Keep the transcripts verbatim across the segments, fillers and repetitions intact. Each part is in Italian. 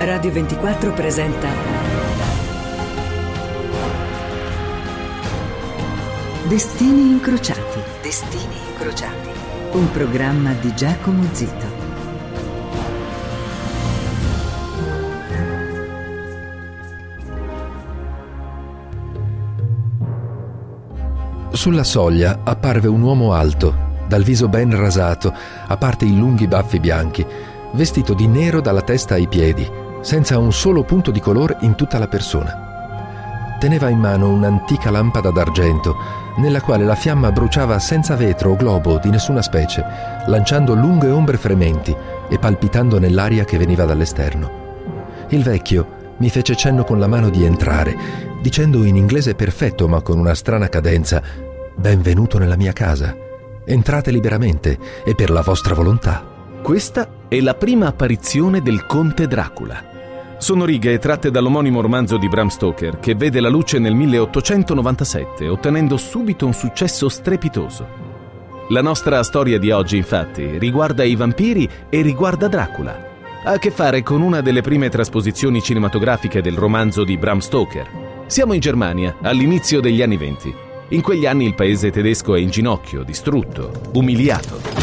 Radio ventiquattro presenta Destini incrociati. Destini incrociati. Un programma di Giacomo Zito. Sulla soglia apparve un uomo alto, dal viso ben rasato, a parte i lunghi baffi bianchi, vestito di nero dalla testa ai piedi, senza un solo punto di colore in tutta la persona. Teneva in mano un'antica lampada d'argento, nella quale la fiamma bruciava senza vetro o globo di nessuna specie, lanciando lunghe ombre frementi e palpitando nell'aria che veniva dall'esterno. Il vecchio mi fece cenno con la mano di entrare, dicendo in inglese perfetto ma con una strana cadenza: «Benvenuto nella mia casa. Entrate liberamente e per la vostra volontà». Questa è la prima apparizione del conte Dracula. Sono righe tratte dall'omonimo romanzo di Bram Stoker, che vede la luce nel milleottocentonovantasette, ottenendo subito un successo strepitoso. La nostra storia di oggi, infatti, riguarda i vampiri e riguarda Dracula. Ha a che fare con una delle prime trasposizioni cinematografiche del romanzo di Bram Stoker. Siamo in Germania, all'inizio degli anni venti. In quegli anni il paese tedesco è in ginocchio, distrutto, umiliato.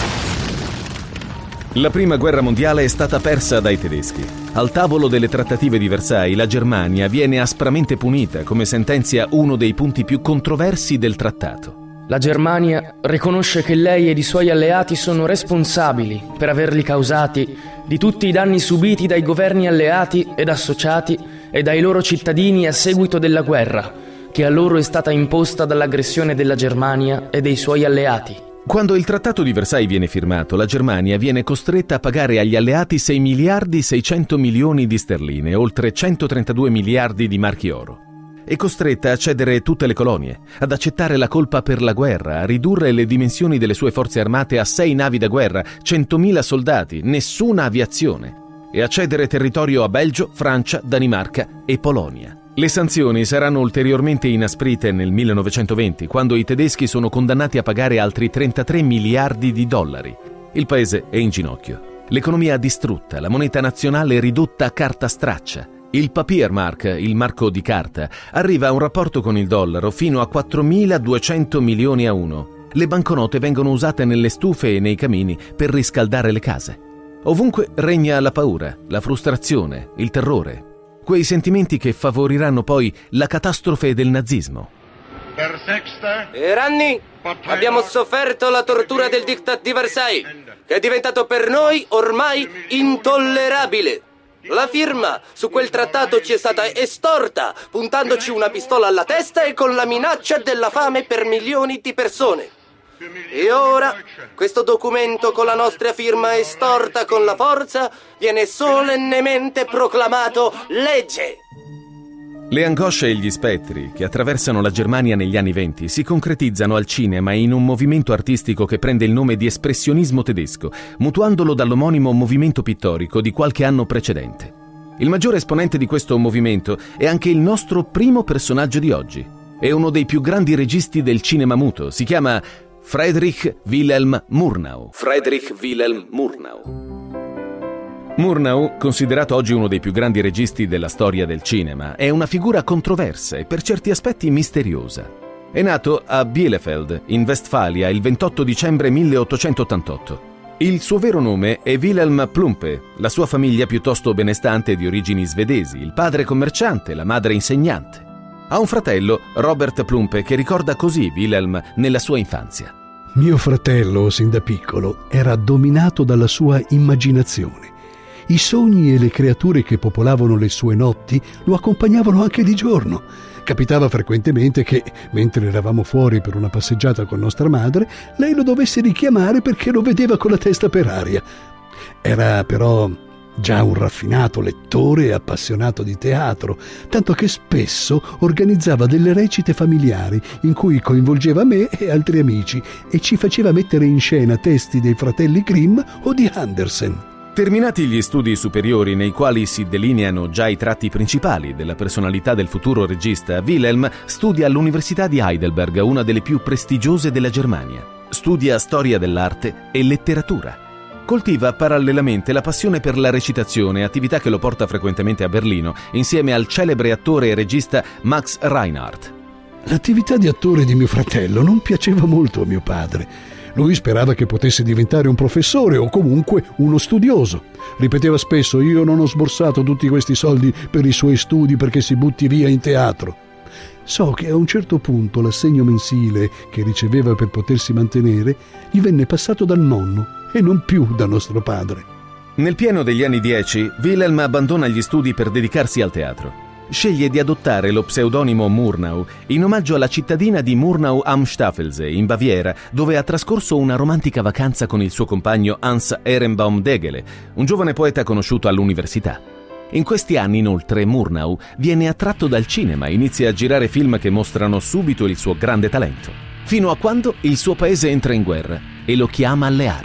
La prima guerra mondiale è stata persa dai tedeschi. Al tavolo delle trattative di Versailles la Germania viene aspramente punita, come sentenzia uno dei punti più controversi del trattato. La Germania riconosce che lei ed i suoi alleati sono responsabili per averli causati di tutti i danni subiti dai governi alleati ed associati e dai loro cittadini a seguito della guerra, che a loro è stata imposta dall'aggressione della Germania e dei suoi alleati. Quando il trattato di Versailles viene firmato, la Germania viene costretta a pagare agli alleati sei miliardi seicento milioni di sterline, oltre centotrentadue miliardi di marchi oro. È costretta a cedere tutte le colonie, ad accettare la colpa per la guerra, a ridurre le dimensioni delle sue forze armate a sei navi da guerra, centomila soldati, nessuna aviazione, e a cedere territorio a Belgio, Francia, Danimarca e Polonia. Le sanzioni saranno ulteriormente inasprite nel millenovecentoventi, quando i tedeschi sono condannati a pagare altri trentatré miliardi di dollari. Il paese è in ginocchio, l'economia distrutta, la moneta nazionale ridotta a carta straccia. Il Papiermark, il marco di carta, arriva a un rapporto con il dollaro fino a quattromiladuecento milioni a uno. Le banconote vengono usate nelle stufe e nei camini per riscaldare le case. Ovunque regna la paura, la frustrazione, il terrore. Quei sentimenti che favoriranno poi la catastrofe del nazismo. Per anni abbiamo sofferto la tortura del Diktat di Versailles, che è diventato per noi ormai intollerabile. La firma su quel trattato ci è stata estorta, puntandoci una pistola alla testa e con la minaccia della fame per milioni di persone. E ora, questo documento con la nostra firma estorta con la forza viene solennemente proclamato legge. Le angosce e gli spettri che attraversano la Germania negli anni venti si concretizzano al cinema in un movimento artistico che prende il nome di espressionismo tedesco, mutuandolo dall'omonimo movimento pittorico di qualche anno precedente. Il maggiore esponente di questo movimento è anche il nostro primo personaggio di oggi. È uno dei più grandi registi del cinema muto. Si chiama Friedrich Wilhelm Murnau. Friedrich Wilhelm Murnau. Murnau, considerato oggi uno dei più grandi registi della storia del cinema, è una figura controversa e per certi aspetti misteriosa. È nato a Bielefeld, in Westfalia, il ventotto dicembre milleottocentottantotto. Il suo vero nome è Wilhelm Plumpe, la sua famiglia piuttosto benestante di origini svedesi, il padre commerciante, la madre insegnante. Ha un fratello, Robert Plumpe, che ricorda così Wilhelm nella sua infanzia. Mio fratello, sin da piccolo, era dominato dalla sua immaginazione. I sogni e le creature che popolavano le sue notti lo accompagnavano anche di giorno. Capitava frequentemente che, mentre eravamo fuori per una passeggiata con nostra madre, lei lo dovesse richiamare perché lo vedeva con la testa per aria. Era però già un raffinato lettore e appassionato di teatro, tanto che spesso organizzava delle recite familiari in cui coinvolgeva me e altri amici e ci faceva mettere in scena testi dei fratelli Grimm o di Andersen. Terminati gli studi superiori nei quali si delineano già i tratti principali della personalità del futuro regista, Wilhelm studia all'Università di Heidelberg, una delle più prestigiose della Germania. Studia storia dell'arte e letteratura. Coltiva parallelamente la passione per la recitazione, attività che lo porta frequentemente a Berlino, insieme al celebre attore e regista Max Reinhardt. L'attività di attore di mio fratello non piaceva molto a mio padre. Lui sperava che potesse diventare un professore o comunque uno studioso. Ripeteva spesso: io non ho sborsato tutti questi soldi per i suoi studi perché si butti via in teatro. So che a un certo punto l'assegno mensile che riceveva per potersi mantenere gli venne passato dal nonno e non più da nostro padre. Nel pieno degli anni dieci, Wilhelm abbandona gli studi per dedicarsi al teatro. Sceglie di adottare lo pseudonimo Murnau in omaggio alla cittadina di Murnau am Staffelsee, in Baviera, dove ha trascorso una romantica vacanza con il suo compagno Hans Ehrenbaum Degele, un giovane poeta conosciuto all'università. In questi anni, inoltre, Murnau viene attratto dal cinema e inizia a girare film che mostrano subito il suo grande talento, fino a quando il suo paese entra in guerra e lo chiama alle armi.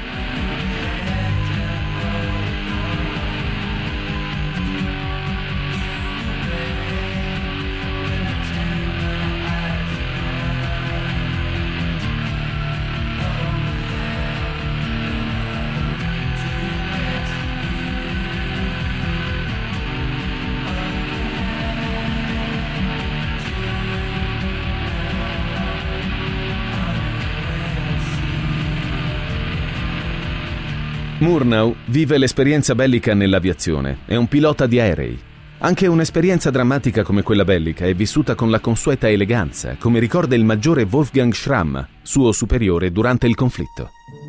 Murnau vive l'esperienza bellica nell'aviazione, è un pilota di aerei. Anche un'esperienza drammatica come quella bellica è vissuta con la consueta eleganza, come ricorda il maggiore Wolfgang Schramm, suo superiore durante il conflitto.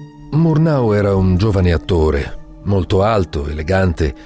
Murnau era un giovane attore, molto alto, elegante,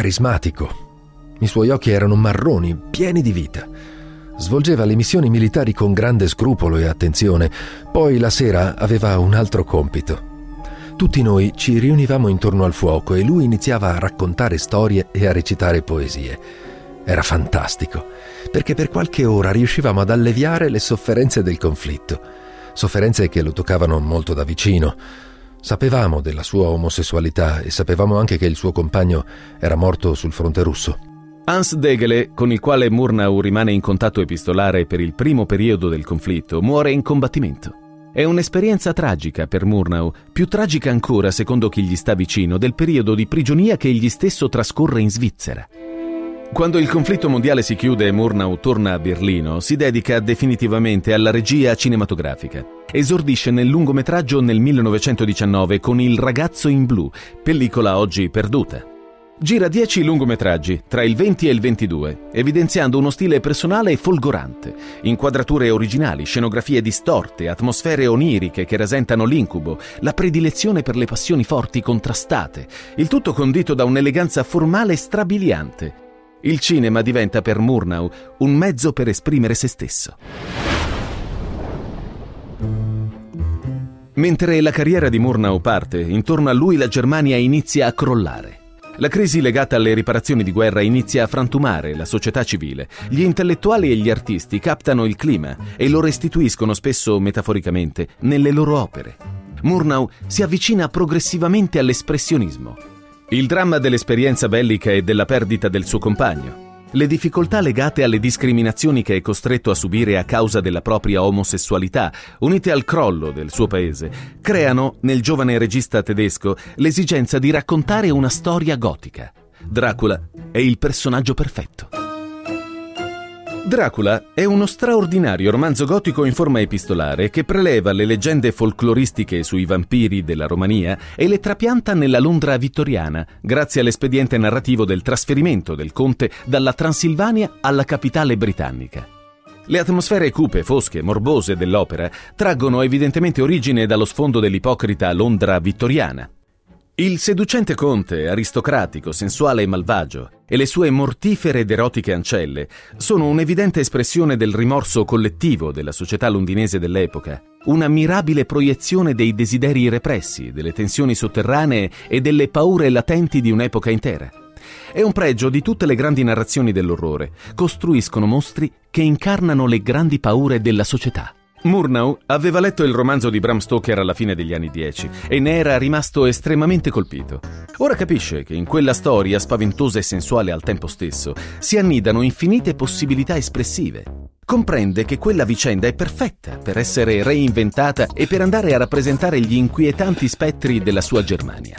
carismatico. I suoi occhi erano marroni, pieni di vita. Svolgeva le missioni militari con grande scrupolo e attenzione, poi la sera aveva un altro compito. Tutti noi ci riunivamo intorno al fuoco e lui iniziava a raccontare storie e a recitare poesie. Era fantastico, perché per qualche ora riuscivamo ad alleviare le sofferenze del conflitto, sofferenze che lo toccavano molto da vicino. Sapevamo della sua omosessualità e sapevamo anche che il suo compagno era morto sul fronte russo. Hans Degele, con il quale Murnau rimane in contatto epistolare per il primo periodo del conflitto, muore in combattimento. È un'esperienza tragica per Murnau, più tragica ancora, secondo chi gli sta vicino, del periodo di prigionia che egli stesso trascorre in Svizzera. Quando il conflitto mondiale si chiude e Murnau torna a Berlino, si dedica definitivamente alla regia cinematografica. Esordisce nel lungometraggio nel millenovecentodiciannove con Il ragazzo in blu, pellicola oggi perduta. Gira dieci lungometraggi, tra il venti e il ventidue, evidenziando uno stile personale e folgorante, inquadrature originali, scenografie distorte, atmosfere oniriche che rasentano l'incubo, la predilezione per le passioni forti contrastate, il tutto condito da un'eleganza formale strabiliante. Il cinema diventa per Murnau un mezzo per esprimere se stesso. Mentre la carriera di Murnau parte, intorno a lui la Germania inizia a crollare. La crisi legata alle riparazioni di guerra inizia a frantumare la società civile. Gli intellettuali e gli artisti captano il clima e lo restituiscono spesso metaforicamente nelle loro opere. Murnau si avvicina progressivamente all'espressionismo. Il dramma dell'esperienza bellica e della perdita del suo compagno. Le difficoltà legate alle discriminazioni che è costretto a subire a causa della propria omosessualità, unite al crollo del suo paese, creano nel giovane regista tedesco l'esigenza di raccontare una storia gotica. Dracula è il personaggio perfetto. Dracula è uno straordinario romanzo gotico in forma epistolare che preleva le leggende folcloristiche sui vampiri della Romania e le trapianta nella Londra vittoriana, grazie all'espediente narrativo del trasferimento del conte dalla Transilvania alla capitale britannica. Le atmosfere cupe, fosche, morbose dell'opera traggono evidentemente origine dallo sfondo dell'ipocrita Londra vittoriana. Il seducente conte, aristocratico, sensuale e malvagio, e le sue mortifere ed erotiche ancelle sono un'evidente espressione del rimorso collettivo della società londinese dell'epoca, una mirabile proiezione dei desideri repressi, delle tensioni sotterranee e delle paure latenti di un'epoca intera. È un pregio di tutte le grandi narrazioni dell'orrore, costruiscono mostri che incarnano le grandi paure della società. Murnau aveva letto il romanzo di Bram Stoker alla fine degli anni dieci e ne era rimasto estremamente colpito. Ora capisce che in quella storia, spaventosa e sensuale al tempo stesso, si annidano infinite possibilità espressive. Comprende che quella vicenda è perfetta per essere reinventata e per andare a rappresentare gli inquietanti spettri della sua Germania.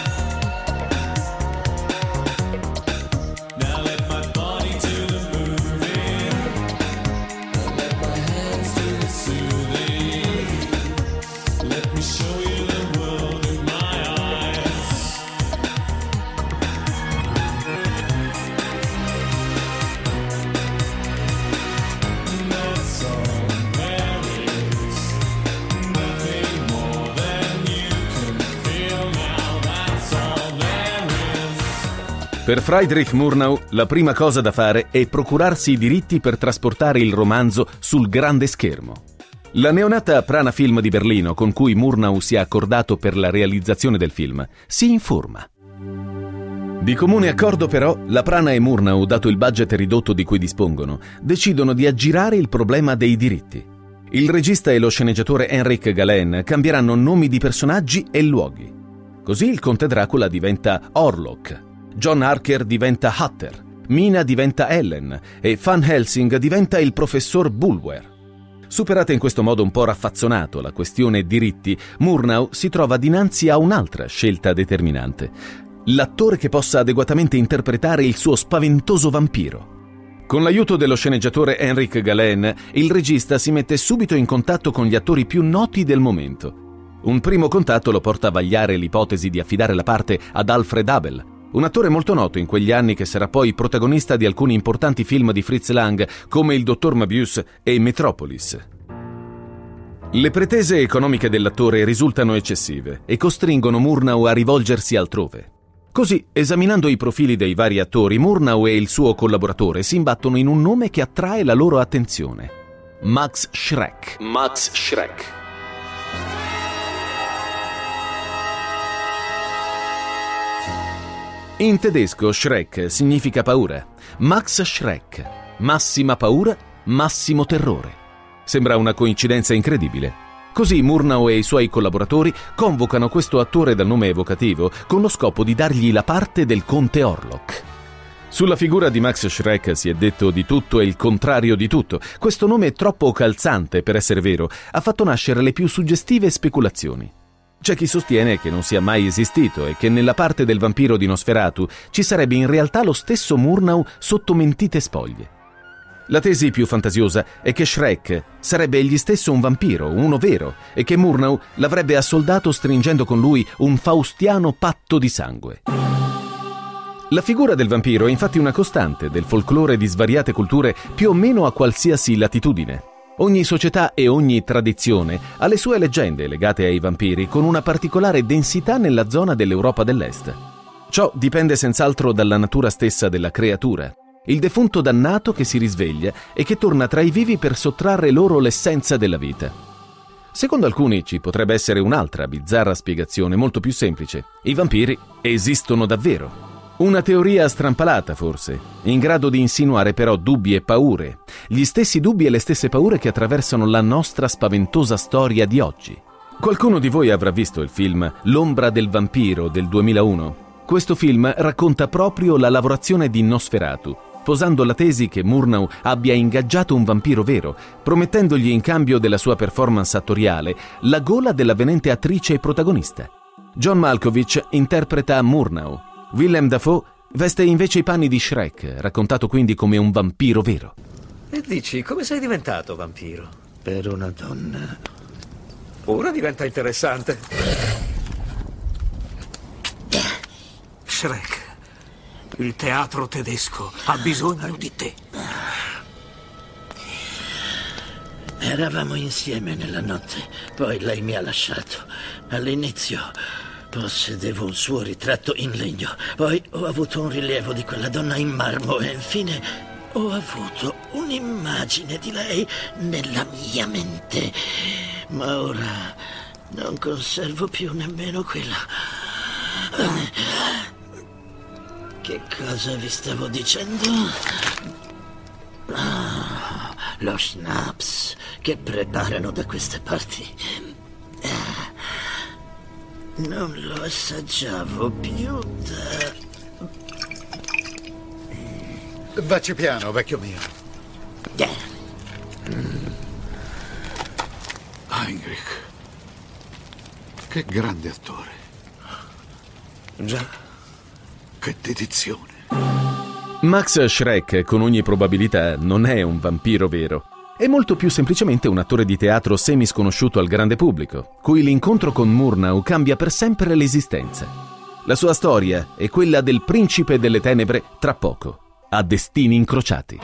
Per Friedrich Murnau la prima cosa da fare è procurarsi i diritti per trasportare il romanzo sul grande schermo. La neonata Prana Film di Berlino, con cui Murnau si è accordato per la realizzazione del film, si informa. Di comune accordo però, la Prana e Murnau, dato il budget ridotto di cui dispongono, decidono di aggirare il problema dei diritti. Il regista e lo sceneggiatore Henrik Galeen cambieranno nomi di personaggi e luoghi. Così il conte Dracula diventa Orlok, John Harker diventa Hutter, Mina diventa Ellen e Van Helsing diventa il professor Bulwer. Superata in questo modo un po' raffazzonato la questione diritti, Murnau si trova dinanzi a un'altra scelta determinante: l'attore che possa adeguatamente interpretare il suo spaventoso vampiro. Con l'aiuto dello sceneggiatore Henrik Galeen, il regista si mette subito in contatto con gli attori più noti del momento. Un primo contatto lo porta a vagliare l'ipotesi di affidare la parte ad Alfred Abel, un attore molto noto in quegli anni che sarà poi protagonista di alcuni importanti film di Fritz Lang come Il dottor Möbius e Metropolis. Le pretese economiche dell'attore risultano eccessive e costringono Murnau a rivolgersi altrove. Così, esaminando i profili dei vari attori, Murnau e il suo collaboratore si imbattono in un nome che attrae la loro attenzione: Max Schreck. Max Schreck. In tedesco Schreck significa paura. Max Schreck, massima paura, massimo terrore. Sembra una coincidenza incredibile. Così Murnau e i suoi collaboratori convocano questo attore dal nome evocativo con lo scopo di dargli la parte del conte Orlok. Sulla figura di Max Schreck si è detto di tutto e il contrario di tutto. Questo nome è troppo calzante per essere vero, ha fatto nascere le più suggestive speculazioni. C'è chi sostiene che non sia mai esistito e che nella parte del vampiro di Nosferatu ci sarebbe in realtà lo stesso Murnau sotto mentite spoglie. La tesi più fantasiosa è che Schreck sarebbe egli stesso un vampiro, uno vero, e che Murnau l'avrebbe assoldato stringendo con lui un faustiano patto di sangue. La figura del vampiro è infatti una costante del folklore di svariate culture più o meno a qualsiasi latitudine. Ogni società e ogni tradizione ha le sue leggende legate ai vampiri con una particolare densità nella zona dell'Europa dell'Est. Ciò dipende senz'altro dalla natura stessa della creatura, il defunto dannato che si risveglia e che torna tra i vivi per sottrarre loro l'essenza della vita. Secondo alcuni ci potrebbe essere un'altra bizzarra spiegazione molto più semplice: i vampiri esistono davvero. Una teoria strampalata, forse, in grado di insinuare però dubbi e paure, gli stessi dubbi e le stesse paure che attraversano la nostra spaventosa storia di oggi. Qualcuno di voi avrà visto il film L'ombra del vampiro del duemilauno. Questo film racconta proprio la lavorazione di Nosferatu, posando la tesi che Murnau abbia ingaggiato un vampiro vero, promettendogli in cambio della sua performance attoriale la gola dell'avvenente attrice e protagonista. John Malkovich interpreta Murnau. Willem Dafoe veste invece i panni di Schreck, raccontato quindi come un vampiro vero. E dici, come sei diventato vampiro? Per una donna. Ora diventa interessante. Schreck, il teatro tedesco ha bisogno di te. Eravamo insieme nella notte, poi lei mi ha lasciato. All'inizio possedevo un suo ritratto in legno, poi ho avuto un rilievo di quella donna in marmo e infine ho avuto un'immagine di lei nella mia mente. Ma ora non conservo più nemmeno quella. Che cosa vi stavo dicendo? Ah, lo schnapps che preparano da queste parti. non lo assaggiavo più da... Vacci piano, vecchio mio. Heinrich. Che grande attore. Già. Che dedizione. Max Schreck, con ogni probabilità, non è un vampiro vero. È molto più semplicemente un attore di teatro semi-sconosciuto al grande pubblico, cui l'incontro con Murnau cambia per sempre l'esistenza. La sua storia è quella del principe delle tenebre tra poco, a destini incrociati.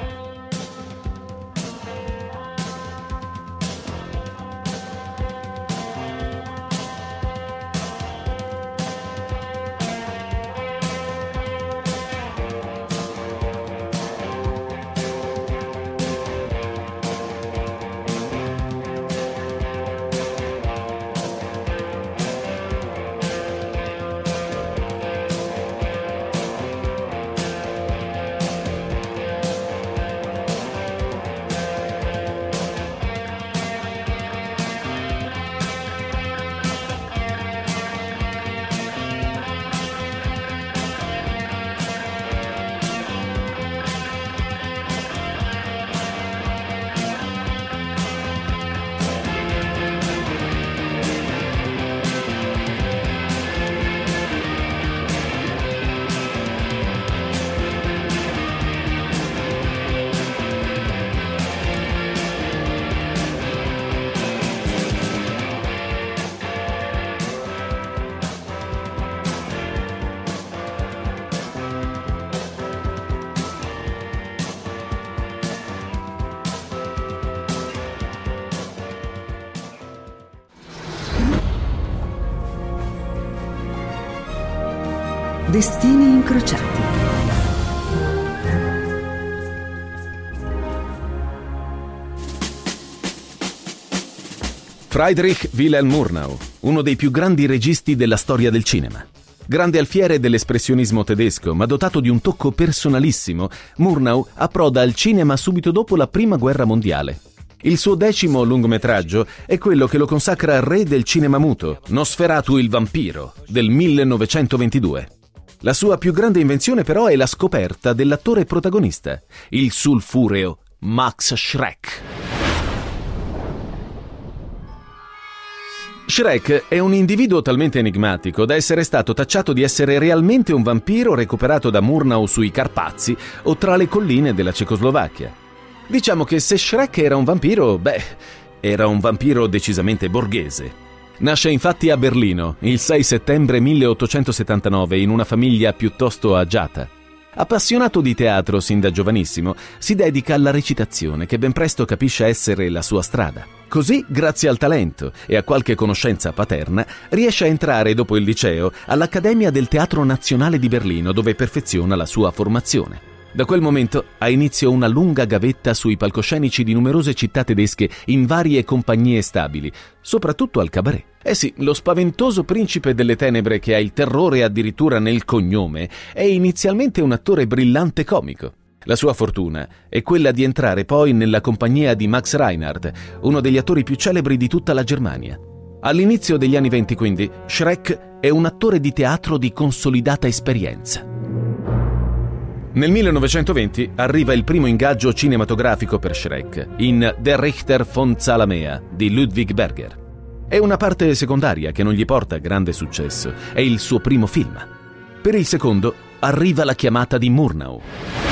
Destini incrociati. Friedrich Wilhelm Murnau, uno dei più grandi registi della storia del cinema. Grande alfiere dell'espressionismo tedesco, ma dotato di un tocco personalissimo, Murnau approda al cinema subito dopo la Prima Guerra Mondiale. Il suo decimo lungometraggio è quello che lo consacra re del cinema muto, Nosferatu il vampiro, del millenovecentoventidue. La sua più grande invenzione però è la scoperta dell'attore protagonista, il sulfureo Max Schreck. Schreck è un individuo talmente enigmatico da essere stato tacciato di essere realmente un vampiro recuperato da Murnau sui Carpazi o tra le colline della Cecoslovacchia. Diciamo che se Schreck era un vampiro, beh, era un vampiro decisamente borghese. Nasce infatti a Berlino il sei settembre milleottocentosettantanove in una famiglia piuttosto agiata. Appassionato di teatro sin da giovanissimo, si dedica alla recitazione che ben presto capisce essere la sua strada. Così, grazie al talento e a qualche conoscenza paterna, riesce a entrare dopo il liceo all'Accademia del Teatro Nazionale di Berlino, dove perfeziona la sua formazione. Da quel momento ha inizio una lunga gavetta sui palcoscenici di numerose città tedesche in varie compagnie stabili, soprattutto al cabaret. Eh sì, lo spaventoso principe delle tenebre che ha il terrore addirittura nel cognome è inizialmente un attore brillante comico. La sua fortuna è quella di entrare poi nella compagnia di Max Reinhardt, uno degli attori più celebri di tutta la Germania. All'inizio degli anni venti, quindi, Schreck è un attore di teatro di consolidata esperienza. Nel millenovecentoventi arriva il primo ingaggio cinematografico per Schreck, in Der Richter von Zalamea di Ludwig Berger. È una parte secondaria che non gli porta grande successo, è il suo primo film. Per il secondo arriva la chiamata di Murnau.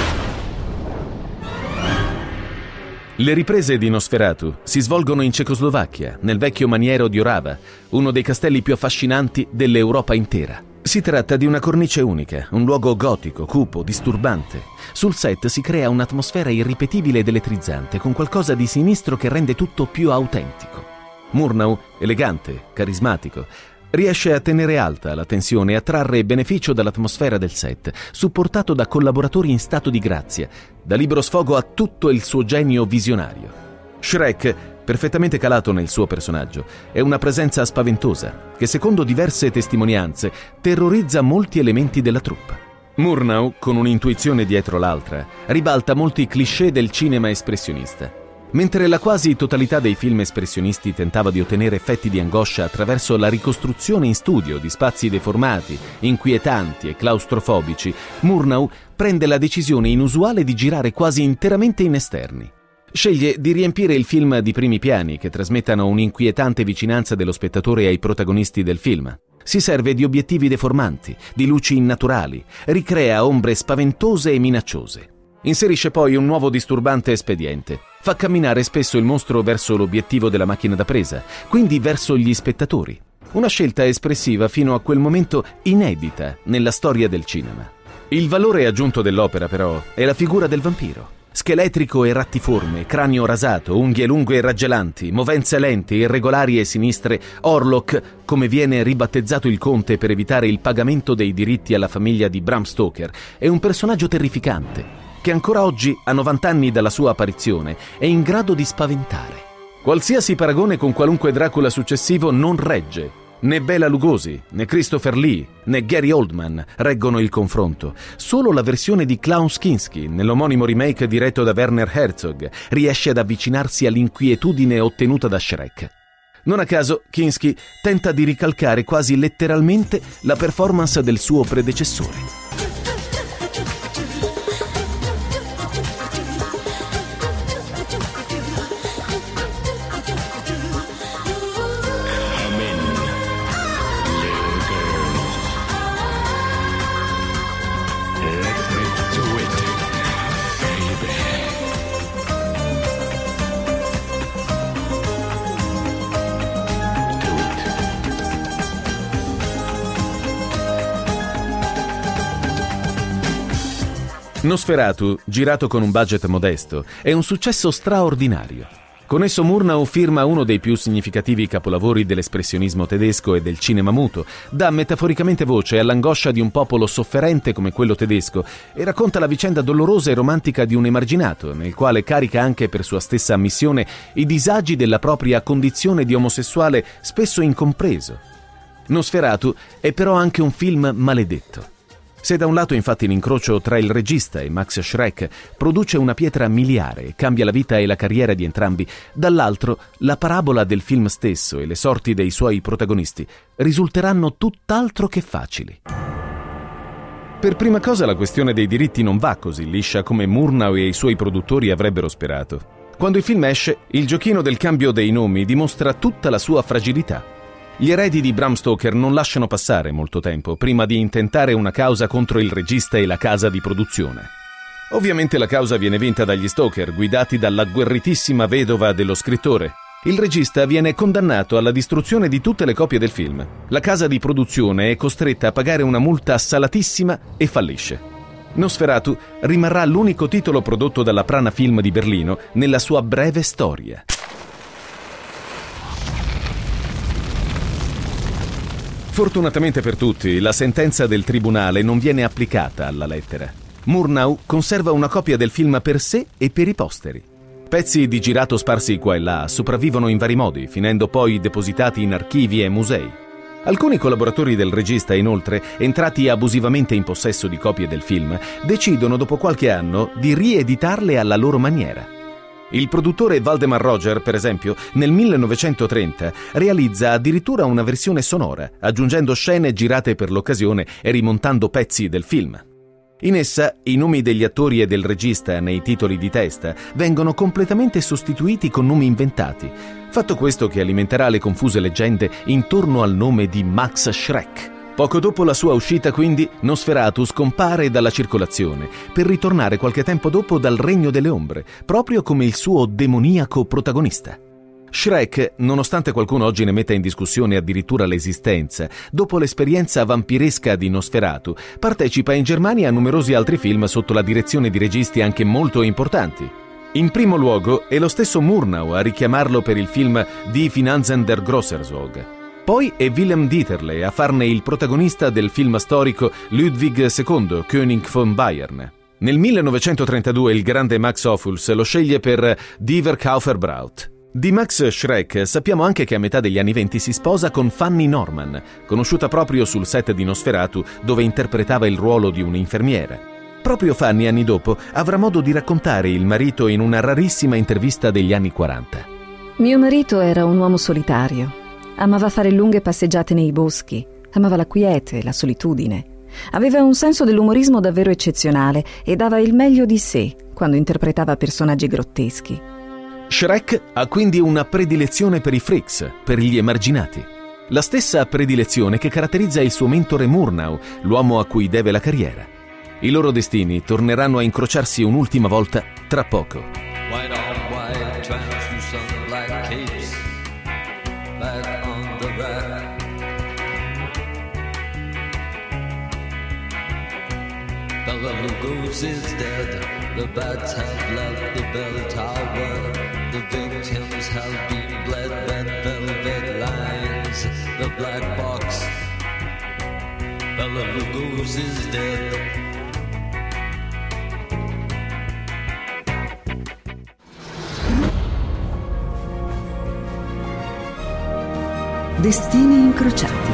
Le riprese di Nosferatu si svolgono in Cecoslovacchia, nel vecchio maniero di Orava, uno dei castelli più affascinanti dell'Europa intera. Si tratta di una cornice unica, un luogo gotico, cupo, disturbante. Sul set si crea un'atmosfera irripetibile ed elettrizzante, con qualcosa di sinistro che rende tutto più autentico. Murnau, elegante, carismatico, riesce a tenere alta la tensione e a trarre beneficio dall'atmosfera del set, supportato da collaboratori in stato di grazia, da libero sfogo a tutto il suo genio visionario. Schreck, perfettamente calato nel suo personaggio, è una presenza spaventosa che, secondo diverse testimonianze, terrorizza molti elementi della troupe. Murnau, con un'intuizione dietro l'altra, ribalta molti cliché del cinema espressionista. Mentre la quasi totalità dei film espressionisti tentava di ottenere effetti di angoscia attraverso la ricostruzione in studio di spazi deformati, inquietanti e claustrofobici, Murnau prende la decisione inusuale di girare quasi interamente in esterni. Sceglie di riempire il film di primi piani che trasmettano un'inquietante vicinanza dello spettatore ai protagonisti del film. Si serve di obiettivi deformanti, di luci innaturali, ricrea ombre spaventose e minacciose. Inserisce poi un nuovo disturbante espediente. Fa camminare spesso il mostro verso l'obiettivo della macchina da presa, quindi verso gli spettatori. Una scelta espressiva fino a quel momento inedita nella storia del cinema. Il valore aggiunto dell'opera, però, è la figura del vampiro. Scheletrico e rattiforme, cranio rasato, unghie lunghe e raggelanti, movenze lente, irregolari e sinistre, Orlok, come viene ribattezzato il conte per evitare il pagamento dei diritti alla famiglia di Bram Stoker, è un personaggio terrificante, che ancora oggi, a novanta anni dalla sua apparizione, è in grado di spaventare. Qualsiasi paragone con qualunque Dracula successivo non regge. Né Bela Lugosi, né Christopher Lee, né Gary Oldman reggono il confronto. Solo la versione di Klaus Kinski, nell'omonimo remake diretto da Werner Herzog, riesce ad avvicinarsi all'inquietudine ottenuta da Shrek. Non a caso, Kinski tenta di ricalcare quasi letteralmente la performance del suo predecessore. Nosferatu, girato con un budget modesto, è un successo straordinario. Con esso Murnau firma uno dei più significativi capolavori dell'espressionismo tedesco e del cinema muto, dà metaforicamente voce all'angoscia di un popolo sofferente come quello tedesco e racconta la vicenda dolorosa e romantica di un emarginato, nel quale carica anche per sua stessa ammissione i disagi della propria condizione di omosessuale spesso incompreso. Nosferatu è però anche un film maledetto. Se da un lato infatti l'incrocio tra il regista e Max Schreck produce una pietra miliare e cambia la vita e la carriera di entrambi, dall'altro la parabola del film stesso e le sorti dei suoi protagonisti risulteranno tutt'altro che facili. Per prima cosa la questione dei diritti non va così liscia come Murnau e i suoi produttori avrebbero sperato. Quando il film esce, il giochino del cambio dei nomi dimostra tutta la sua fragilità. Gli eredi di Bram Stoker non lasciano passare molto tempo prima di intentare una causa contro il regista e la casa di produzione. Ovviamente la causa viene vinta dagli Stoker, guidati dall'agguerritissima vedova dello scrittore. Il regista viene condannato alla distruzione di tutte le copie del film. La casa di produzione è costretta a pagare una multa salatissima e fallisce. Nosferatu rimarrà l'unico titolo prodotto dalla Prana Film di Berlino nella sua breve storia. Fortunatamente per tutti, la sentenza del tribunale non viene applicata alla lettera. Murnau conserva una copia del film per sé e per i posteri. Pezzi di girato sparsi qua e là sopravvivono in vari modi, finendo poi depositati in archivi e musei. Alcuni collaboratori del regista, inoltre, entrati abusivamente in possesso di copie del film, decidono dopo qualche anno di rieditarle alla loro maniera. Il produttore Waldemar Roger, per esempio, nel millenovecentotrenta realizza addirittura una versione sonora, aggiungendo scene girate per l'occasione e rimontando pezzi del film. In essa, i nomi degli attori e del regista nei titoli di testa vengono completamente sostituiti con nomi inventati, fatto questo che alimenterà le confuse leggende intorno al nome di Max Schreck. Poco dopo la sua uscita, quindi, Nosferatu scompare dalla circolazione per ritornare qualche tempo dopo dal Regno delle Ombre, proprio come il suo demoniaco protagonista. Schreck, nonostante qualcuno oggi ne metta in discussione addirittura l'esistenza, dopo l'esperienza vampiresca di Nosferatu, partecipa in Germania a numerosi altri film sotto la direzione di registi anche molto importanti. In primo luogo è lo stesso Murnau a richiamarlo per il film Die Finanzen der Grosserzog. Poi è Willem Dieterle a farne il protagonista del film storico Ludwig secondo, König von Bayern. Nel millenovecentotrentadue il grande Max Ophuls lo sceglie per Die Verkauferbraut. Di Max Schreck sappiamo anche che a metà degli anni venti si sposa con Fanny Norman, conosciuta proprio sul set di Nosferatu, dove interpretava il ruolo di un'infermiera. Proprio Fanny, anni dopo, avrà modo di raccontare il marito in una rarissima intervista degli anni quaranta. Mio marito era un uomo solitario. Amava fare lunghe passeggiate nei boschi, amava la quiete, la solitudine. Aveva un senso dell'umorismo davvero eccezionale e dava il meglio di sé quando interpretava personaggi grotteschi. Shrek ha quindi una predilezione per i freaks, per gli emarginati. La stessa predilezione che caratterizza il suo mentore Murnau, l'uomo a cui deve la carriera. I loro destini torneranno a incrociarsi un'ultima volta tra poco. White on white, translucent black capes, back on the rack. Bela Lugos is dead, the bats have left the bell tower, the victims have been bled, red velvet lines, the black box. Bela Lugos is dead. Destini incrociati.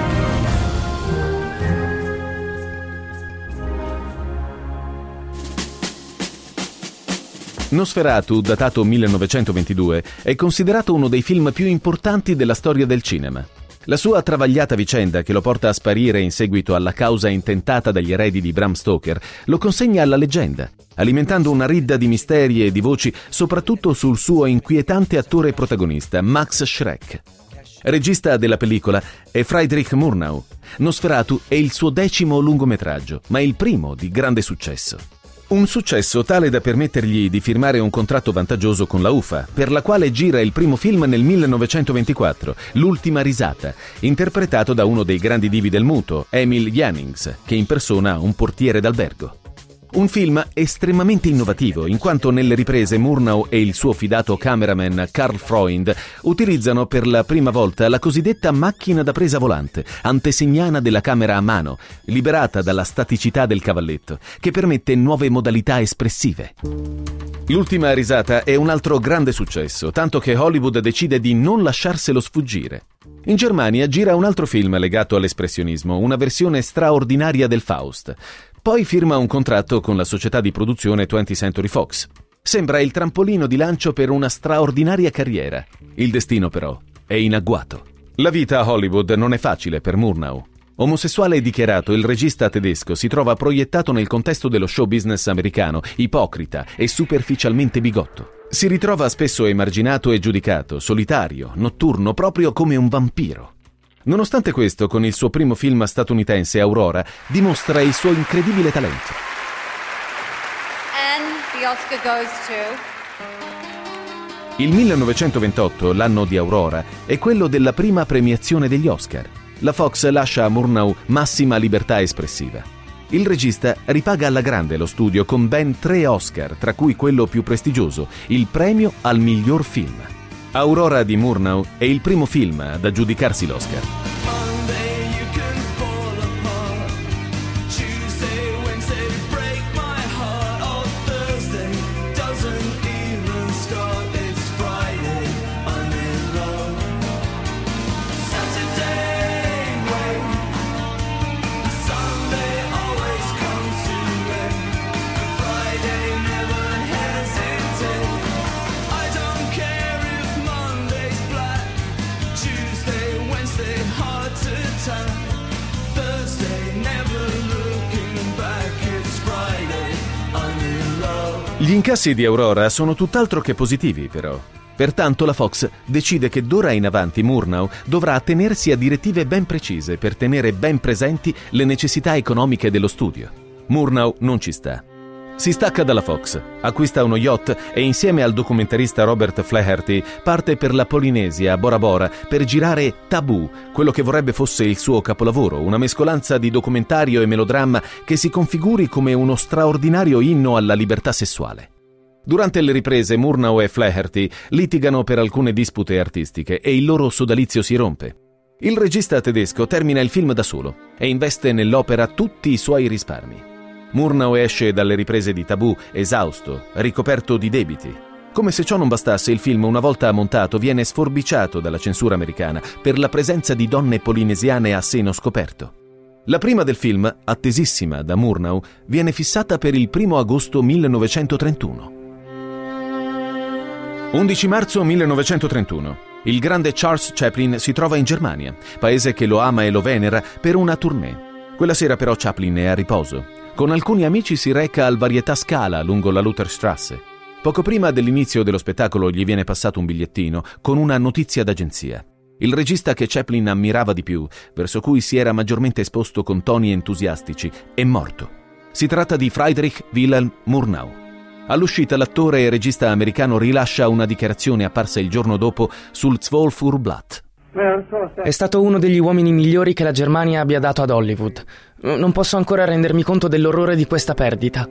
Nosferatu, datato millenovecentoventidue, è considerato uno dei film più importanti della storia del cinema. La sua travagliata vicenda, che lo porta a sparire in seguito alla causa intentata dagli eredi di Bram Stoker, lo consegna alla leggenda, alimentando una ridda di misteri e di voci, soprattutto sul suo inquietante attore protagonista, Max Schreck. Regista della pellicola è Friedrich Murnau. Nosferatu è il suo decimo lungometraggio, ma il primo di grande successo. Un successo tale da permettergli di firmare un contratto vantaggioso con la U F A, per la quale gira il primo film nel millenovecentoventiquattro, L'ultima risata, interpretato da uno dei grandi divi del muto, Emil Jannings, che impersona un portiere d'albergo. Un film estremamente innovativo, in quanto nelle riprese Murnau e il suo fidato cameraman Karl Freund utilizzano per la prima volta la cosiddetta macchina da presa volante, antesignana della camera a mano, liberata dalla staticità del cavalletto, che permette nuove modalità espressive. L'ultima risata è un altro grande successo, tanto che Hollywood decide di non lasciarselo sfuggire. In Germania gira un altro film legato all'espressionismo, una versione straordinaria del Faust. Poi firma un contratto con la società di produzione twentieth Century Fox. Sembra il trampolino di lancio per una straordinaria carriera. Il destino, però, è in agguato. La vita a Hollywood non è facile per Murnau. Omosessuale e dichiarato, il regista tedesco si trova proiettato nel contesto dello show business americano, ipocrita e superficialmente bigotto. Si ritrova spesso emarginato e giudicato, solitario, notturno, proprio come un vampiro. Nonostante questo, con il suo primo film statunitense, Aurora, dimostra il suo incredibile talento. And the Oscar goes to... Il millenovecentoventotto, l'anno di Aurora, è quello della prima premiazione degli Oscar. La Fox lascia a Murnau massima libertà espressiva. Il regista ripaga alla grande lo studio con ben tre Oscar, tra cui quello più prestigioso, il premio al miglior film. Aurora di Murnau è il primo film ad aggiudicarsi l'Oscar. Gli incassi di Aurora sono tutt'altro che positivi, però. Pertanto la Fox decide che d'ora in avanti Murnau dovrà attenersi a direttive ben precise per tenere ben presenti le necessità economiche dello studio. Murnau non ci sta. Si stacca dalla Fox, acquista uno yacht e insieme al documentarista Robert Flaherty parte per la Polinesia a Bora Bora per girare Taboo, quello che vorrebbe fosse il suo capolavoro, una mescolanza di documentario e melodramma che si configuri come uno straordinario inno alla libertà sessuale. Durante le riprese Murnau e Flaherty litigano per alcune dispute artistiche e il loro sodalizio si rompe. Il regista tedesco termina il film da solo e investe nell'opera tutti i suoi risparmi. Murnau esce dalle riprese di Taboo esausto, ricoperto di debiti. Come se ciò non bastasse, il film, una volta montato, viene sforbiciato dalla censura americana per la presenza di donne polinesiane a seno scoperto. La prima del film, attesissima da Murnau, viene fissata per il primo agosto millenovecentotrentuno. undici marzo millenovecentotrentuno. Il grande Charles Chaplin si trova in Germania, paese che lo ama e lo venera, per una tournée. Quella sera però Chaplin è a riposo. Con alcuni amici si reca al Varietà Scala lungo la Lutherstrasse. Poco prima dell'inizio dello spettacolo gli viene passato un bigliettino con una notizia d'agenzia. Il regista che Chaplin ammirava di più, verso cui si era maggiormente esposto con toni entusiastici, è morto. Si tratta di Friedrich Wilhelm Murnau. All'uscita l'attore e regista americano rilascia una dichiarazione apparsa il giorno dopo sul zwölf Blatt. È stato uno degli uomini migliori che la Germania abbia dato ad Hollywood. Non posso ancora rendermi conto dell'orrore di questa perdita.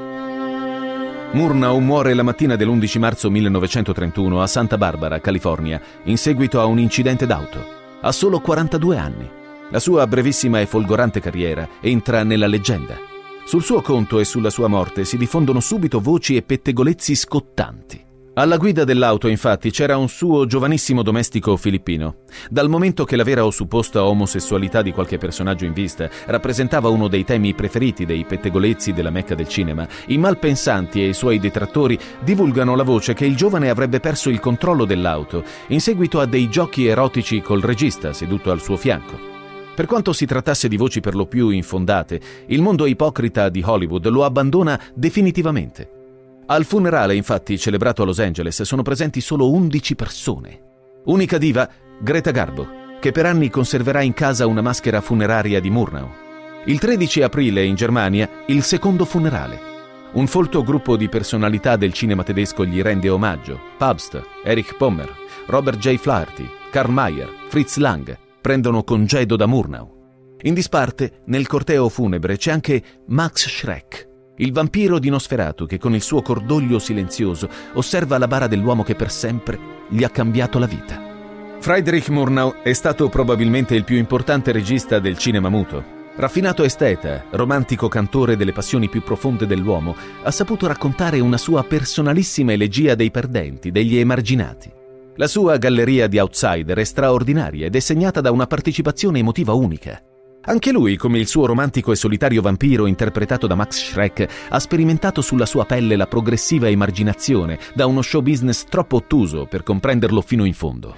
Murnau muore la mattina dell'undici marzo millenovecentotrentuno a Santa Barbara, California, in seguito a un incidente d'auto. Ha solo quarantadue anni. La sua brevissima e folgorante carriera entra nella leggenda. Sul suo conto e sulla sua morte si diffondono subito voci e pettegolezzi scottanti. Alla guida dell'auto, infatti, c'era un suo giovanissimo domestico filippino. Dal momento che la vera o supposta omosessualità di qualche personaggio in vista rappresentava uno dei temi preferiti dei pettegolezzi della Mecca del cinema, i malpensanti e i suoi detrattori divulgano la voce che il giovane avrebbe perso il controllo dell'auto in seguito a dei giochi erotici col regista seduto al suo fianco. Per quanto si trattasse di voci per lo più infondate, il mondo ipocrita di Hollywood lo abbandona definitivamente. Al funerale, infatti, celebrato a Los Angeles, sono presenti solo undici persone. Unica diva, Greta Garbo, che per anni conserverà in casa una maschera funeraria di Murnau. Il tredici aprile, in Germania, il secondo funerale. Un folto gruppo di personalità del cinema tedesco gli rende omaggio. Pabst, Erich Pommer, Robert J. Flaherty, Karl Mayer, Fritz Lang prendono congedo da Murnau. In disparte, nel corteo funebre, c'è anche Max Schreck, il vampiro di Nosferatu che con il suo cordoglio silenzioso osserva la bara dell'uomo che per sempre gli ha cambiato la vita. Friedrich Murnau è stato probabilmente il più importante regista del cinema muto. Raffinato esteta, romantico cantore delle passioni più profonde dell'uomo, ha saputo raccontare una sua personalissima elegia dei perdenti, degli emarginati. La sua galleria di outsider è straordinaria ed è segnata da una partecipazione emotiva unica. Anche lui, come il suo romantico e solitario vampiro interpretato da Max Schreck, ha sperimentato sulla sua pelle la progressiva emarginazione da uno show business troppo ottuso per comprenderlo fino in fondo.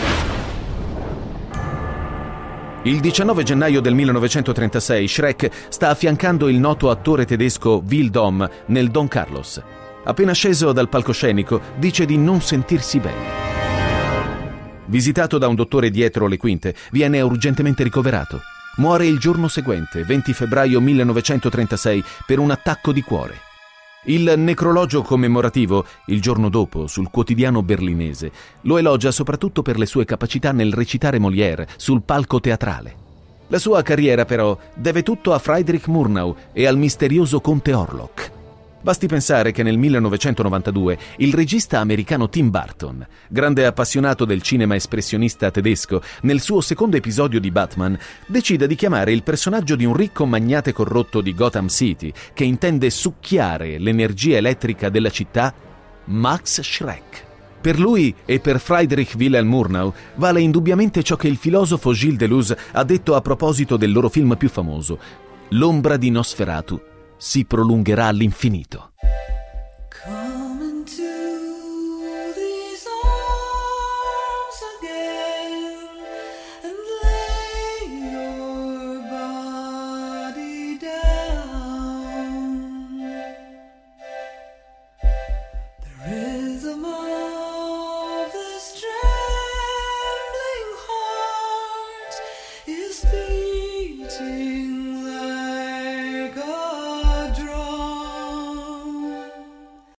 Il diciannove gennaio del millenovecentotrentasei Schreck sta affiancando il noto attore tedesco Will Dom nel Don Carlos. Appena sceso dal palcoscenico, dice di non sentirsi bene. Visitato da un dottore dietro le quinte, viene urgentemente ricoverato. Muore il giorno seguente, venti febbraio millenovecentotrentasei, per un attacco di cuore. Il necrologio commemorativo, il giorno dopo, sul quotidiano berlinese, lo elogia soprattutto per le sue capacità nel recitare Molière sul palco teatrale. La sua carriera, però, deve tutto a Friedrich Murnau e al misterioso conte Orlok. Basti pensare che nel millenovecentonovantadue il regista americano Tim Burton, grande appassionato del cinema espressionista tedesco, nel suo secondo episodio di Batman, decida di chiamare il personaggio di un ricco magnate corrotto di Gotham City, che intende succhiare l'energia elettrica della città, Max Schreck. Per lui e per Friedrich Wilhelm Murnau vale indubbiamente ciò che il filosofo Gilles Deleuze ha detto a proposito del loro film più famoso: l'ombra di Nosferatu si prolungherà all'infinito.